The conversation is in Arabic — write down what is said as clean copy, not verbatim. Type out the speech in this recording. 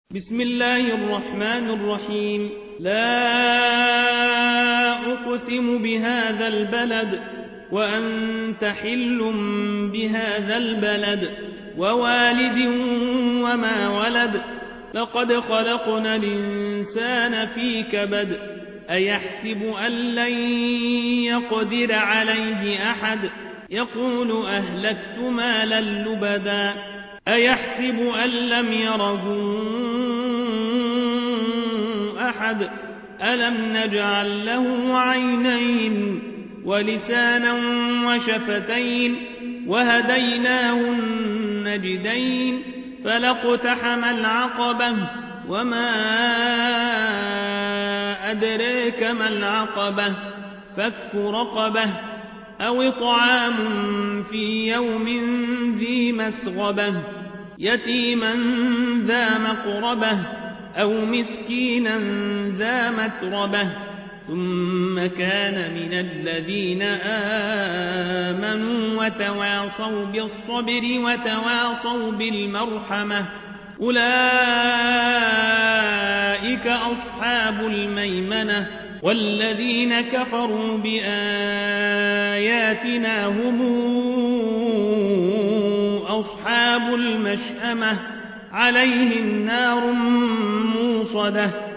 بسم الله الرحمن الرحيم. لا أقسم بهذا البلد وأنت حل بهذا البلد ووالد وما ولد. لقد خلقنا الإنسان في كبد. أيحسب أن لن يقدر عليه أحد. يقول أهلكت مالا لبدا. أيحسب أن لم يره أحد. ألم نجعل له عينين ولسانا وشفتين وهديناه النجدين. فلاقتحم العقبة وما أدريك ما العقبة. فك رقبة أو إطعام في يوم ذي مسغبة يتيما ذا مقربة أو مسكينا ذا متربة. ثم كان من الذين آمنوا وتواصوا بالصبر وتواصوا بالمرحمة. أولئك أصحاب الميمنة. والذين كفروا بآياتنا هم أصحاب المشأمة عليهم نار موصدة.